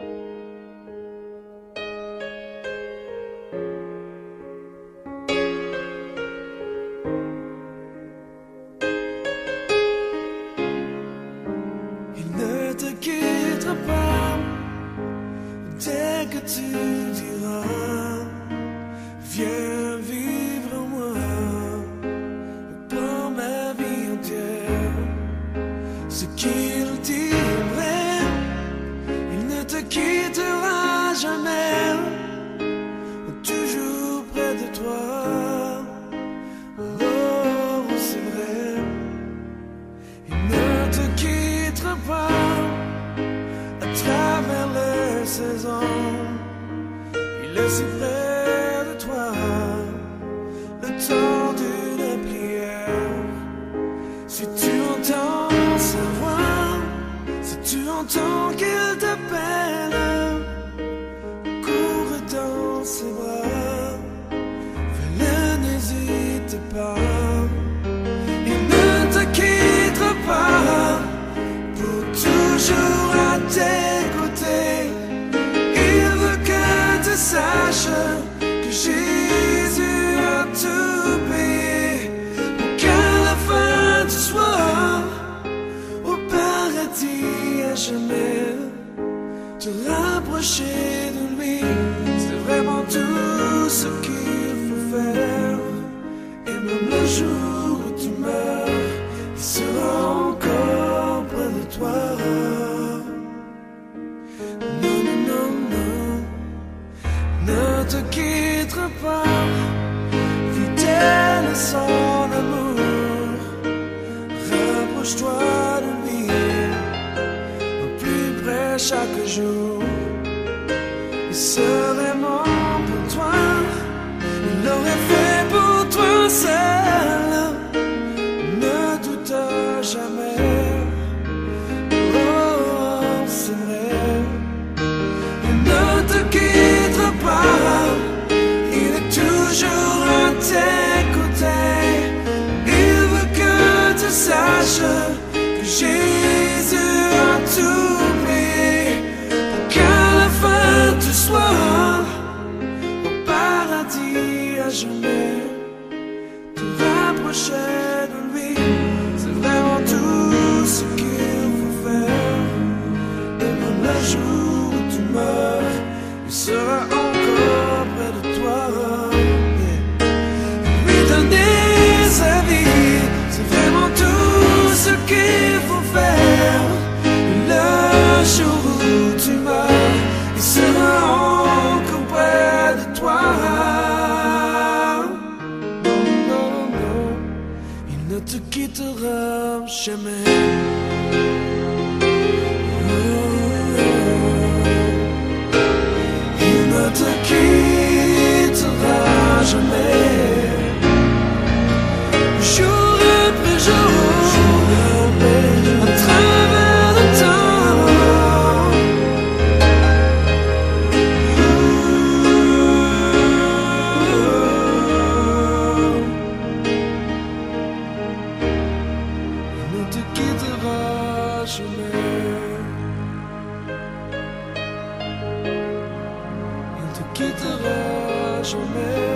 Il ne te quittera pas dès que tu diras viens vivre en moi pour ma vie entière. Ce qu'il dit est vrai, il ne te quittera jamais, toujours près de toi. Oh, c'est vrai, il ne te quittera pas à travers les saisons. Il est si près de toi, le temps d'une prière. Si tu entends sa voix, si tu entends qu'il t'appelle, cours dans ses bras, fais-le, n'hésite pas. Il ne te quittera pas, pour toujours à tes côtés. Il veut que tu saches que Jésus a tout payé pour qu'à la fin tu sois au paradis à jamais. Te rapprocher de lui, c'est vraiment tout ce qu'il faut faire. Et même le jour où tu meurs, il sera encore près de toi. Non, non, non, non, ne te quittera pas, fidèle à son amour. Rapproche-toi de lui, au plus près chaque jour. Il serait mort pour toi, il l'aurait fait pour toi seul. Ne doute jamais, oh, c'est vrai. Il ne te quittera pas, il est toujours à tes côtés. Il veut que tu saches que Jésus a tout payé pour qu'à la fin tu sois au paradis à jamais. Te rapprocher de lui, c'est vraiment tout ce qu'il faut faire. Et même le jour où tu meurs, il sera encore près de toi. Lui donner sa vie, c'est vraiment tout ce qu'il faut faire. Et le jour où tu meurs, il sera encore près de toi. Non, non, non, il ne te quittera jamais. Il ne te quittera jamais. Jour après jour, à travers le temps. Il ne te quittera jamais. Il ne te quittera jamais.